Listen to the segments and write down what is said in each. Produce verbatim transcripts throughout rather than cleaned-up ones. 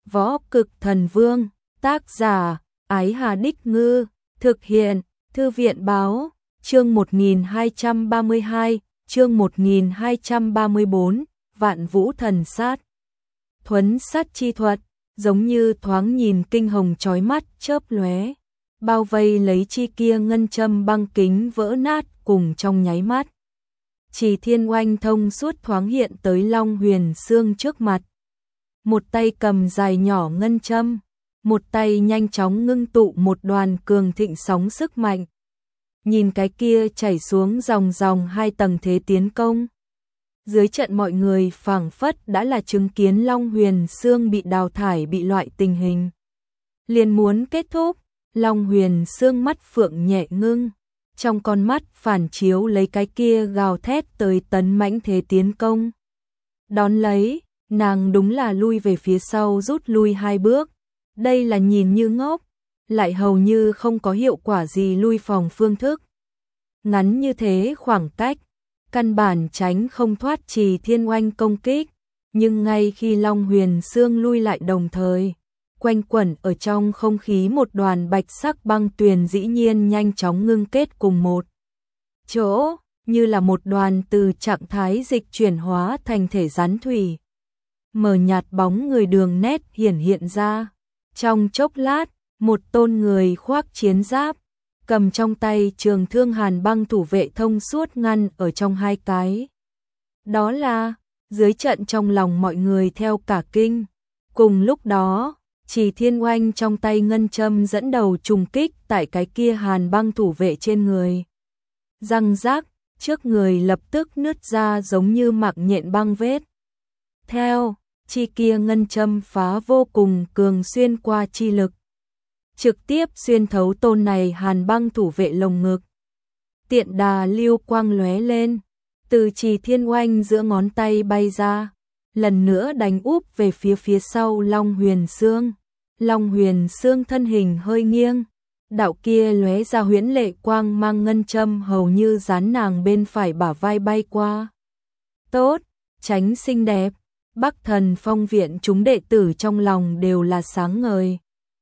Võ Cực Thần Vương, tác giả, Ái Hà Đích Ngư, thực hiện, Thư viện Báo, chương một nghìn hai trăm ba mươi hai, chương một nghìn hai trăm ba mươi bốn, Vạn Vũ Thần Sát. Thuấn sát chi thuật, giống như thoáng nhìn kinh hồng chói mắt chớp lóe, bao vây lấy chi kia ngân châm băng kính vỡ nát cùng trong nháy mắt. Chỉ Thiên Oanh thông suốt thoáng hiện tới Long Huyền Xương trước mặt. Một tay cầm dài nhỏ ngân châm, một tay nhanh chóng ngưng tụ một đoàn cường thịnh sóng sức mạnh. Nhìn cái kia chảy xuống dòng dòng hai tầng thế tiến công. Dưới trận mọi người phảng phất đã là chứng kiến Long Huyền Xương bị đào thải bị loại tình hình. Liền muốn kết thúc, Long Huyền Xương mắt phượng nhẹ ngưng, trong con mắt phản chiếu lấy cái kia gào thét tới tấn mãnh thế tiến công. Đón lấy, nàng đúng là lui về phía sau rút lui hai bước, đây là nhìn như ngốc, lại hầu như không có hiệu quả gì lui phòng phương thức. Ngắn như thế khoảng cách, căn bản tránh không thoát Trì Thiên Oanh công kích, nhưng ngay khi Long Huyền Xương lui lại đồng thời, quanh quẩn ở trong không khí một đoàn bạch sắc băng tuyền dĩ nhiên nhanh chóng ngưng kết cùng một chỗ, như là một đoàn từ trạng thái dịch chuyển hóa thành thể rắn thủy. Mờ nhạt bóng người đường nét hiển hiện ra, trong chốc lát, một tôn người khoác chiến giáp, cầm trong tay trường thương hàn băng thủ vệ thông suốt ngăn ở trong hai cái. Đó là, dưới trận trong lòng mọi người theo cả kinh. Cùng lúc đó, Chỉ Thiên Oanh trong tay ngân châm dẫn đầu trùng kích tại cái kia hàn băng thủ vệ trên người. Răng rác, trước người lập tức nứt ra giống như mặc nhện băng vết. Theo, chi kia ngân châm phá vô cùng cường xuyên qua chi lực, trực tiếp xuyên thấu tôn này hàn băng thủ vệ lồng ngực. Tiện đà lưu quang lóe lên, từ Trì Thiên Oanh giữa ngón tay bay ra, lần nữa đánh úp về phía phía sau Long Huyền Xương. Long Huyền Xương thân hình hơi nghiêng, đạo kia lóe ra huyễn lệ quang mang ngân châm hầu như dán nàng bên phải bả vai bay qua. Tốt, tránh xinh đẹp, Bắc Thần Phong viện chúng đệ tử trong lòng đều là sáng ngời.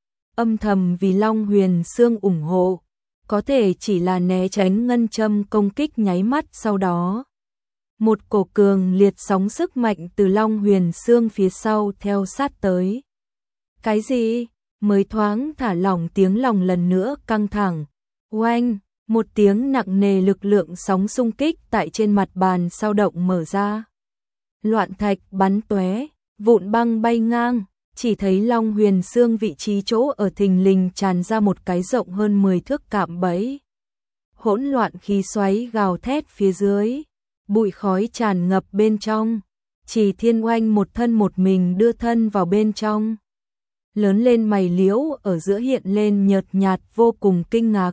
Âm thầm vì Long Huyền Xương ủng hộ, có thể chỉ là né tránh ngân châm công kích nháy mắt sau đó. Một cổ cường liệt sóng sức mạnh từ Long Huyền Xương phía sau theo sát tới. Cái gì? Mới thoáng thả lỏng tiếng lòng lần nữa căng thẳng. Oanh, một tiếng nặng nề lực lượng sóng xung kích tại trên mặt bàn sao động mở ra. Loạn thạch bắn tóe, vụn băng bay ngang. Chỉ thấy Long Huyền Xương vị trí chỗ ở thình lình tràn ra một cái rộng hơn mười thước cạm bẫy. Hỗn loạn khí xoáy gào thét phía dưới, bụi khói tràn ngập bên trong. Chỉ Thiên Oanh một thân một mình đưa thân vào bên trong. Lớn lên mày liễu ở giữa hiện lên nhợt nhạt vô cùng kinh ngạc.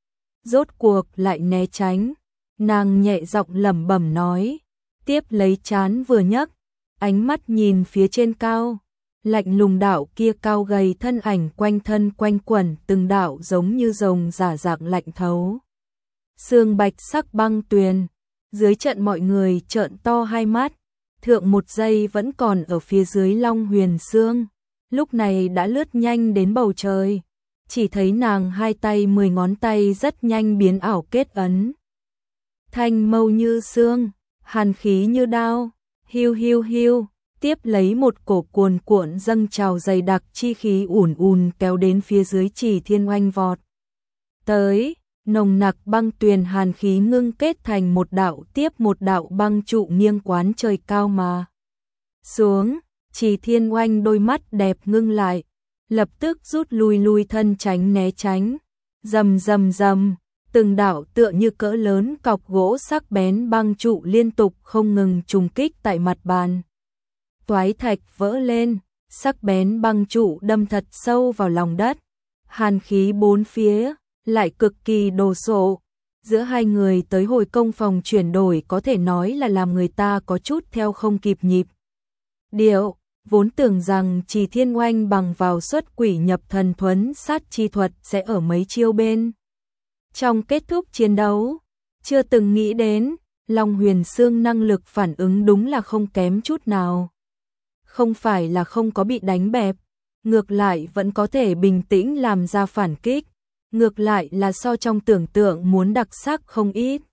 Rốt cuộc lại né tránh, nàng nhẹ giọng lẩm bẩm nói, tiếp lấy chán vừa nhấc, ánh mắt nhìn phía trên cao. Lạnh lùng đạo kia cao gầy thân ảnh quanh thân quanh quẩn từng đạo giống như rồng giả dạng lạnh thấu. Sương bạch sắc băng tuyền, dưới trận mọi người trợn to hai mắt, thượng một giây vẫn còn ở phía dưới Long Huyền Xương, lúc này đã lướt nhanh đến bầu trời, chỉ thấy nàng hai tay mười ngón tay rất nhanh biến ảo kết ấn. Thanh mâu như xương, hàn khí như đao, hiu hiu hiu. Tiếp lấy một cổ cuồn cuộn dâng trào dày đặc chi khí ùn ùn kéo đến phía dưới Trì Thiên Oanh vọt. Tới, nồng nặc băng tuyền hàn khí ngưng kết thành một đạo tiếp một đạo băng trụ nghiêng quán trời cao mà. Xuống, Trì Thiên Oanh đôi mắt đẹp ngưng lại, lập tức rút lui lui thân tránh né tránh. Rầm rầm rầm, từng đạo tựa như cỡ lớn cọc gỗ sắc bén băng trụ liên tục không ngừng trùng kích tại mặt bàn. Toái thạch vỡ lên, sắc bén băng trụ đâm thật sâu vào lòng đất. Hàn khí bốn phía, lại cực kỳ đồ sộ. Giữa hai người tới hồi công phòng chuyển đổi có thể nói là làm người ta có chút theo không kịp nhịp điệu, vốn tưởng rằng Trì Thiên Oanh bằng vào xuất quỷ nhập thần thuấn sát chi thuật sẽ ở mấy chiêu bên. Trong kết thúc chiến đấu, chưa từng nghĩ đến, Long Huyền Xương năng lực phản ứng đúng là không kém chút nào. Không phải là không có bị đánh bẹp, ngược lại vẫn có thể bình tĩnh làm ra phản kích, ngược lại là so trong tưởng tượng muốn đặc sắc không ít.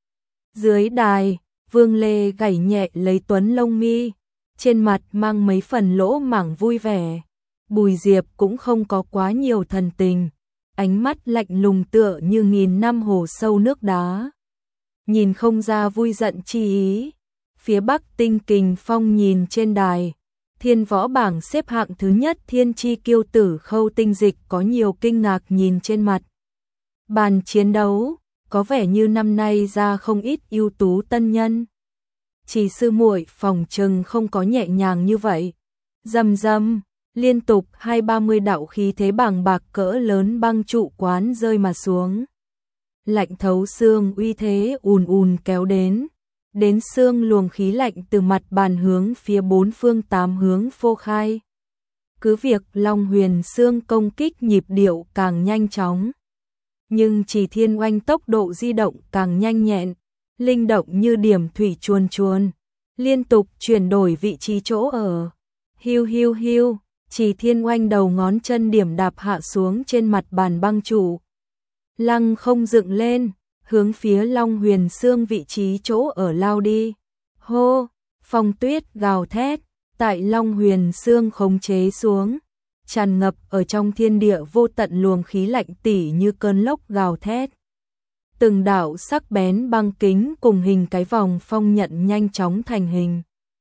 Dưới đài, Vương Lê gảy nhẹ lấy Tuấn lông mi, trên mặt mang mấy phần lỗ mảng vui vẻ. Bùi Diệp cũng không có quá nhiều thần tình, ánh mắt lạnh lùng tựa như nghìn năm hồ sâu nước đá. Nhìn không ra vui giận chi ý. Phía Bắc Tinh Kình Phong nhìn trên đài, Thiên Võ bảng xếp hạng thứ nhất Thiên Chi Kiêu tử Khâu Tinh Dịch có nhiều kinh ngạc nhìn trên mặt. Bàn chiến đấu, có vẻ như năm nay ra không ít ưu tú tân nhân. Chỉ sư muội phòng trừng không có nhẹ nhàng như vậy. Rầm rầm, liên tục hai ba mươi đạo khí thế bàng bạc cỡ lớn băng trụ quán rơi mà xuống. Lạnh thấu xương uy thế ùn ùn kéo đến. Đến xương luồng khí lạnh từ mặt bàn hướng phía bốn phương tám hướng phô khai. Cứ việc Long Huyền Xương công kích nhịp điệu càng nhanh chóng, nhưng Chỉ Thiên Oanh tốc độ di động càng nhanh nhẹn, linh động như điểm thủy chuồn chuồn, liên tục chuyển đổi vị trí chỗ ở. Hiu hiu hiu, Chỉ Thiên Oanh đầu ngón chân điểm đạp hạ xuống trên mặt bàn băng trụ. Lăng không dựng lên, hướng phía Long Huyền Xương vị trí chỗ ở lao đi. Hô, phong tuyết gào thét, tại Long Huyền Xương khống chế xuống, tràn ngập ở trong thiên địa vô tận luồng khí lạnh tỉ như cơn lốc gào thét. Từng đạo sắc bén băng kính cùng hình cái vòng phong nhận nhanh chóng thành hình.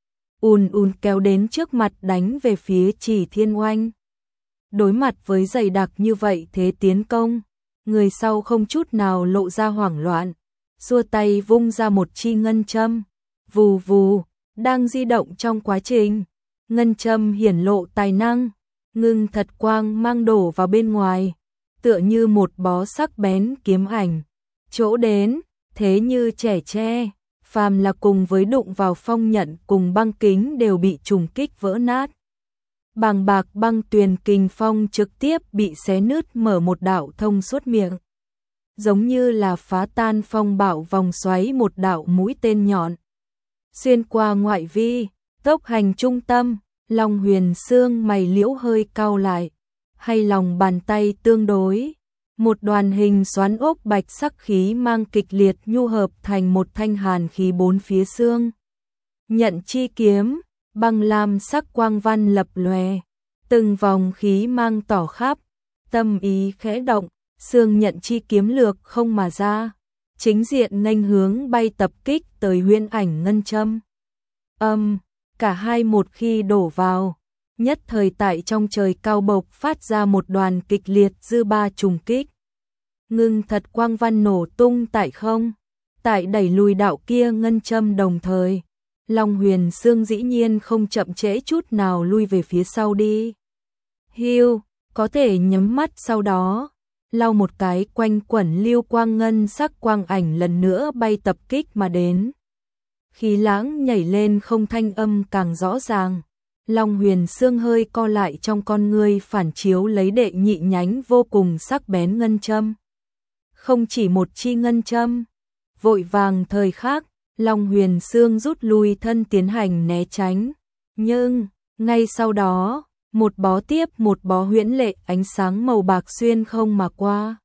Ùn ùn kéo đến trước mặt đánh về phía Chỉ Thiên Oanh. Đối mặt với dày đặc như vậy thế tiến công, người sau không chút nào lộ ra hoảng loạn, xua tay vung ra một chi ngân châm, vù vù, đang di động trong quá trình. Ngân châm hiển lộ tài năng, ngưng thật quang mang đổ vào bên ngoài, tựa như một bó sắc bén kiếm ảnh. Chỗ đến, thế như trẻ tre, phàm là cùng với đụng vào phong nhận cùng băng kính đều bị trùng kích vỡ nát. Bàng bạc băng tuyền kình phong trực tiếp bị xé nứt mở một đạo thông suốt miệng. Giống như là phá tan phong bạo vòng xoáy một đạo mũi tên nhọn. Xuyên qua ngoại vi, tốc hành trung tâm, Long Huyền Xương mày liễu hơi cau lại, hay lòng bàn tay tương đối. Một đoàn hình xoắn ốc bạch sắc khí mang kịch liệt nhu hợp thành một thanh hàn khí bốn phía xương. Nhận chi kiếm, băng lam sắc quang văn lập lòe, từng vòng khí mang tỏ khắp, tâm ý khẽ động, xương nhận chi kiếm lược không mà ra, chính diện nghênh hướng bay tập kích tới huyễn ảnh ngân châm. Âm, cả hai một khi đổ vào, nhất thời tại trong trời cao bộc phát ra một đoàn kịch liệt dư ba trùng kích. Ngưng thật quang văn nổ tung tại không, tại đẩy lùi đạo kia ngân châm đồng thời. Long Huyền Xương dĩ nhiên không chậm trễ chút nào lui về phía sau đi. Hiu, có thể nhắm mắt sau đó, lau một cái quanh quẩn lưu quang ngân sắc quang ảnh lần nữa bay tập kích mà đến. Khí lãng nhảy lên không thanh âm càng rõ ràng. Long Huyền Xương hơi co lại trong con ngươi phản chiếu lấy đệ nhị nhánh vô cùng sắc bén ngân châm. Không chỉ một chi ngân châm, vội vàng thời khắc, Long Huyền Xương rút lui thân tiến hành né tránh. Nhưng, ngay sau đó, một bó tiếp một bó huyễn lệ ánh sáng màu bạc xuyên không mà qua.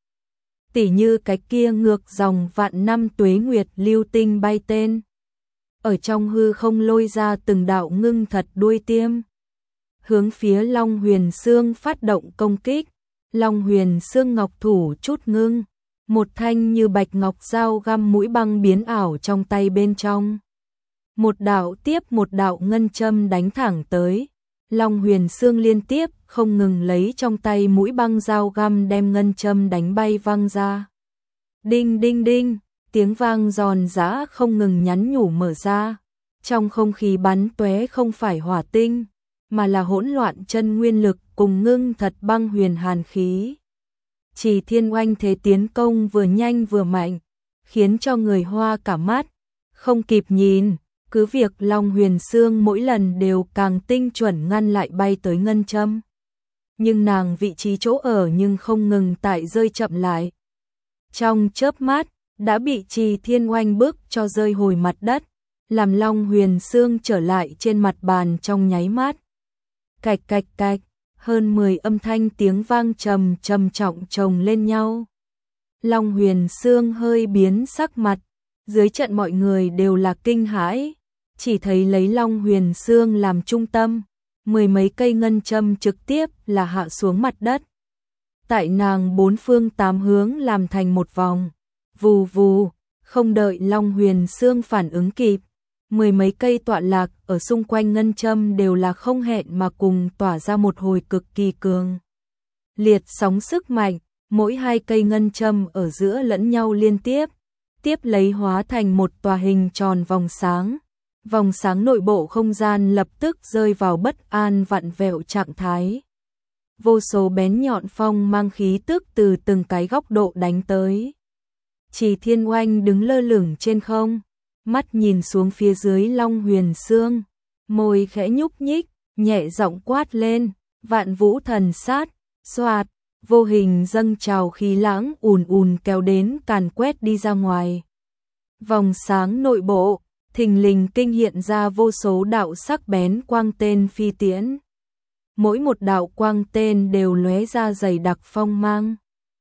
Tỉ như cái kia ngược dòng vạn năm tuế nguyệt lưu tinh bay tên. Ở trong hư không lôi ra từng đạo ngưng thật đuôi tiêm. Hướng phía Long Huyền Xương phát động công kích. Long Huyền Xương ngọc thủ chút ngưng. Một thanh như bạch ngọc dao găm mũi băng biến ảo trong tay bên trong. Một đạo tiếp một đạo ngân châm đánh thẳng tới. Long Huyền Xương liên tiếp không ngừng lấy trong tay mũi băng dao găm đem ngân châm đánh bay văng ra. Đinh đinh đinh, tiếng vang giòn giã không ngừng nhắn nhủ mở ra. Trong không khí bắn tóe không phải hỏa tinh, mà là hỗn loạn chân nguyên lực cùng ngưng thật băng huyền hàn khí. Chỉ Thiên Oanh thế tiến công vừa nhanh vừa mạnh, khiến cho người hoa cả mắt, không kịp nhìn, cứ việc Long Huyền Xương mỗi lần đều càng tinh chuẩn ngăn lại bay tới ngân châm. Nhưng nàng vị trí chỗ ở nhưng không ngừng tại rơi chậm lại. Trong chớp mắt, đã bị Trì Thiên Oanh bước cho rơi hồi mặt đất, làm Long Huyền Xương trở lại trên mặt bàn trong nháy mắt. Cạch cạch cạch, hơn mười âm thanh tiếng vang trầm trầm trọng chồng lên nhau. Long Huyền Sương hơi biến sắc mặt, dưới trận mọi người đều là kinh hãi, chỉ thấy lấy Long Huyền Sương làm trung tâm, mười mấy cây ngân châm trực tiếp là hạ xuống mặt đất. Tại nàng bốn phương tám hướng làm thành một vòng, vù vù, không đợi Long Huyền Sương phản ứng kịp, mười mấy cây tọa lạc ở xung quanh ngân châm đều là không hẹn mà cùng tỏa ra một hồi cực kỳ cường liệt sóng sức mạnh, mỗi hai cây ngân châm ở giữa lẫn nhau liên tiếp, tiếp lấy hóa thành một tòa hình tròn vòng sáng. Vòng sáng nội bộ không gian lập tức rơi vào bất an vặn vẹo trạng thái. Vô số bén nhọn phong mang khí tức từ từng cái góc độ đánh tới. Chỉ Thiên Oanh đứng lơ lửng trên không, mắt nhìn xuống phía dưới Long Huyền Sương, môi khẽ nhúc nhích, nhẹ giọng quát lên, vạn vũ thần sát, xoạt, vô hình dâng trào khí lãng ùn ùn kéo đến càn quét đi ra ngoài. Vòng sáng nội bộ, thình lình kinh hiện ra vô số đạo sắc bén quang tên phi tiễn. Mỗi một đạo quang tên đều lóe ra dày đặc phong mang.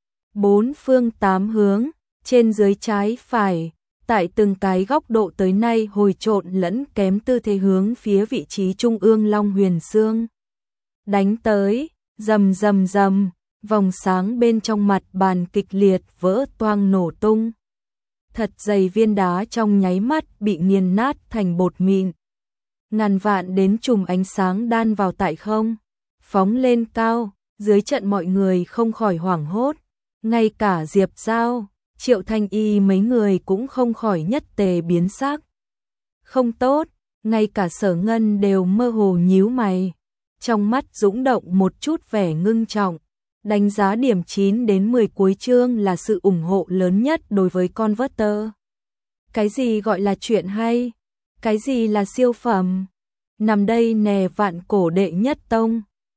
Bốn phương tám hướng, trên dưới trái phải, tại từng cái góc độ tới nay hồi trộn lẫn kém tư thế hướng phía vị trí trung ương Long Huyền Sương. Đánh tới, rầm rầm rầm, vòng sáng bên trong mặt bàn kịch liệt vỡ toang nổ tung. Thật dày viên đá trong nháy mắt bị nghiền nát thành bột mịn. Ngàn vạn đến chùm ánh sáng đan vào tại không, phóng lên cao, dưới trận mọi người không khỏi hoảng hốt. Ngay cả Diệp Giao, Triệu Thanh Y mấy người cũng không khỏi nhất tề biến sắc. Không tốt, ngay cả Sở Ngân đều mơ hồ nhíu mày. Trong mắt dũng động một chút vẻ ngưng trọng. Đánh giá điểm chín đến mười cuối chương là sự ủng hộ lớn nhất đối với Converter. Cái gì gọi là chuyện hay? Cái gì là siêu phẩm? Nằm đây nè vạn cổ đệ nhất tông,